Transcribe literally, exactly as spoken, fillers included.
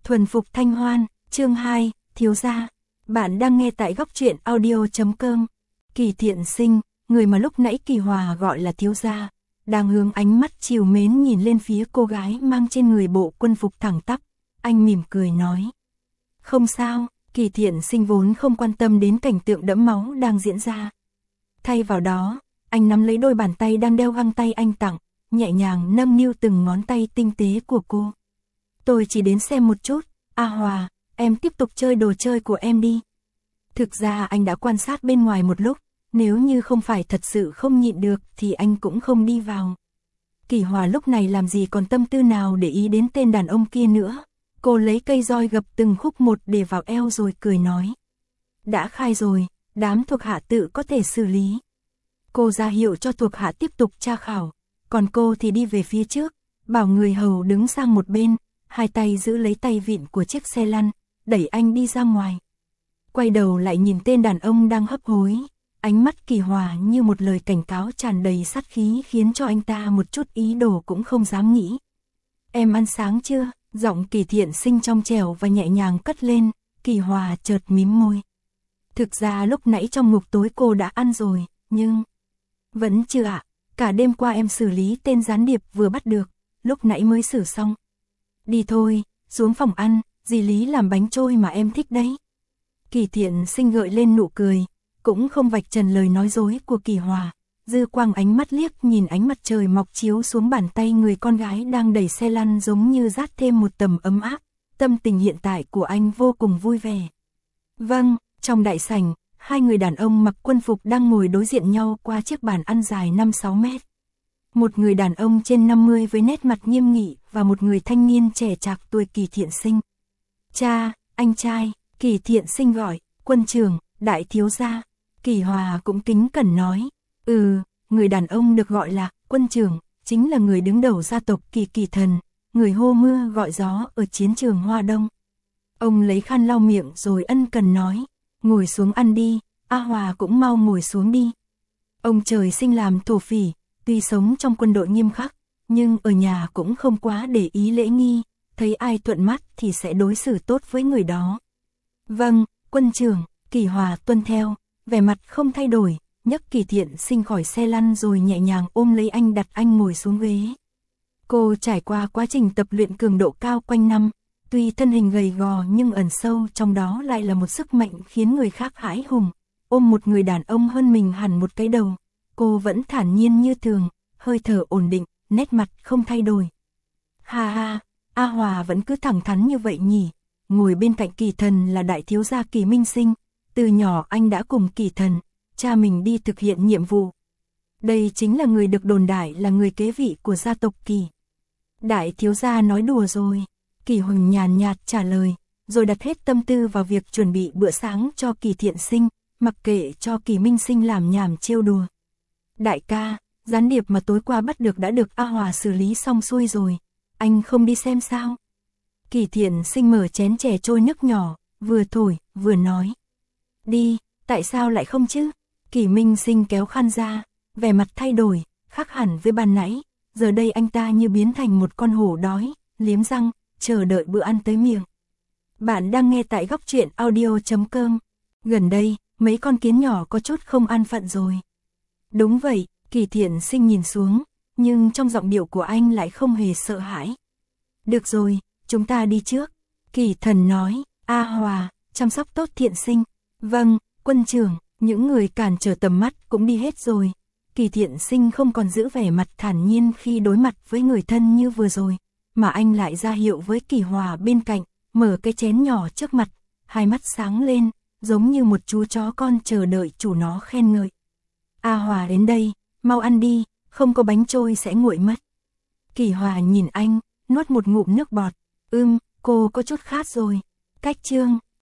Thuần phục Thanh Hoan, chương hai, thiếu gia. Bạn đang nghe tại góc truyện audio chấm com. Kỳ Thiện Sinh, người mà lúc nãy Kỳ Hòa gọi là thiếu gia, đang hướng ánh mắt trìu mến nhìn lên phía cô gái mang trên người bộ quân phục thẳng tắp. Anh mỉm cười nói. Không sao, Kỳ Thiện Sinh vốn không quan tâm đến cảnh tượng đẫm máu đang diễn ra. Thay vào đó, anh nắm lấy đôi bàn tay đang đeo găng tay anh tặng, nhẹ nhàng nâng niu từng ngón tay tinh tế của cô. Tôi chỉ đến xem một chút, A Hòa, em tiếp tục chơi đồ chơi của em đi. Thực ra anh đã quan sát bên ngoài một lúc, nếu như không phải thật sự không nhịn được thì anh cũng không đi vào. Kỳ Hòa lúc này làm gì còn tâm tư nào để ý đến tên đàn ông kia nữa. Cô lấy cây roi gập từng khúc một để vào eo rồi cười nói. Đã khai rồi, đám thuộc hạ tự có thể xử lý. Cô ra hiệu cho thuộc hạ tiếp tục tra khảo, còn cô thì đi về phía trước, bảo người hầu đứng sang một bên, hai tay giữ lấy tay vịn của chiếc xe lăn, đẩy anh đi ra ngoài. Quay đầu lại nhìn tên đàn ông đang hấp hối, ánh mắt Kỳ Hòa như một lời cảnh cáo tràn đầy sát khí khiến cho anh ta một chút ý đồ cũng không dám nghĩ. Em ăn sáng chưa? Giọng Kỳ Thiện Sinh trong trẻo và nhẹ nhàng cất lên. Kỳ Hòa chợt mím môi. Thực ra lúc nãy trong ngục tối cô đã ăn rồi, nhưng... Vẫn chưa ạ, cả đêm qua em xử lý tên gián điệp vừa bắt được, lúc nãy mới xử xong. Đi thôi, xuống phòng ăn, dì Lý làm bánh trôi mà em thích đấy. Kỳ Thiện Sinh gợi lên nụ cười, cũng không vạch trần lời nói dối của Kỳ Hòa. Dư quang ánh mắt liếc nhìn ánh mặt trời mọc chiếu xuống bàn tay người con gái đang đẩy xe lăn giống như dát thêm một tầm ấm áp. Tâm tình hiện tại của anh vô cùng vui vẻ. Vâng, trong đại sảnh, hai người đàn ông mặc quân phục đang ngồi đối diện nhau qua chiếc bàn ăn dài năm sáu mét. Một người đàn ông trên năm mươi với nét mặt nghiêm nghị và một người thanh niên trẻ trạc tuổi Kỳ Thiện Sinh. Cha, anh trai, Kỳ Thiện Sinh gọi, quân trưởng, đại thiếu gia. Kỳ Hòa cũng kính cẩn nói. Ừ, người đàn ông được gọi là quân trưởng, chính là người đứng đầu gia tộc Kỳ Kỳ Thần, người hô mưa gọi gió ở chiến trường Hoa Đông. Ông lấy khăn lau miệng rồi ân cần nói, ngồi xuống ăn đi, A Hòa cũng mau ngồi xuống đi. Ông trời sinh làm thổ phỉ, tuy sống trong quân đội nghiêm khắc, nhưng ở nhà cũng không quá để ý lễ nghi, thấy ai thuận mắt thì sẽ đối xử tốt với người đó. Vâng, quân trưởng, Kỳ Hòa tuân theo, vẻ mặt không thay đổi. Nhấc Kỳ Thiện Sinh khỏi xe lăn rồi nhẹ nhàng ôm lấy anh đặt anh ngồi xuống ghế. Cô trải qua quá trình tập luyện cường độ cao quanh năm, tuy thân hình gầy gò nhưng ẩn sâu trong đó lại là một sức mạnh khiến người khác hãi hùng. Ôm một người đàn ông hơn mình hẳn một cái đầu, cô vẫn thản nhiên như thường, hơi thở ổn định, nét mặt không thay đổi. Ha ha, A Hòa vẫn cứ thẳng thắn như vậy nhỉ. Ngồi bên cạnh Kỳ Thần là đại thiếu gia Kỳ Minh Sinh, từ nhỏ anh đã cùng Kỳ Thần, cha mình đi thực hiện nhiệm vụ. Đây chính là người được đồn đại là người kế vị của gia tộc Kỳ. Đại thiếu gia nói đùa rồi. Kỳ Huỳnh nhàn nhạt trả lời, rồi đặt hết tâm tư vào việc chuẩn bị bữa sáng cho Kỳ Thiện Sinh, mặc kệ cho Kỳ Minh Sinh làm nhảm trêu đùa. Đại ca, gián điệp mà tối qua bắt được đã được A Hòa xử lý xong xuôi rồi, anh không đi xem sao? Kỳ Thiện Sinh mở chén chè trôi nước nhỏ, vừa thổi, vừa nói. Đi, tại sao lại không chứ? Kỳ Minh Sinh kéo khăn ra, vẻ mặt thay đổi, khác hẳn với ban nãy, giờ đây anh ta như biến thành một con hổ đói, liếm răng, chờ đợi bữa ăn tới miệng. Bạn đang nghe tại góc truyện audio chấm com. Gần đây, mấy con kiến nhỏ có chút không an phận rồi. Đúng vậy, Kỳ Thiện Sinh nhìn xuống, nhưng trong giọng điệu của anh lại không hề sợ hãi. Được rồi, chúng ta đi trước. Kỳ Thần nói, A Hòa, chăm sóc tốt Thiện Sinh. Vâng, quân trưởng. Những người cản trở tầm mắt cũng đi hết rồi. Kỳ Thiện Sinh không còn giữ vẻ mặt thản nhiên khi đối mặt với người thân như vừa rồi, mà anh lại ra hiệu với Kỳ Hòa bên cạnh, mở cái chén nhỏ trước mặt, hai mắt sáng lên, giống như một chú chó con chờ đợi chủ nó khen ngợi. A Hòa đến đây, mau ăn đi, không có bánh trôi sẽ nguội mất. Kỳ Hòa nhìn anh, nuốt một ngụm nước bọt, ưm, cô có chút khát rồi. Cách chương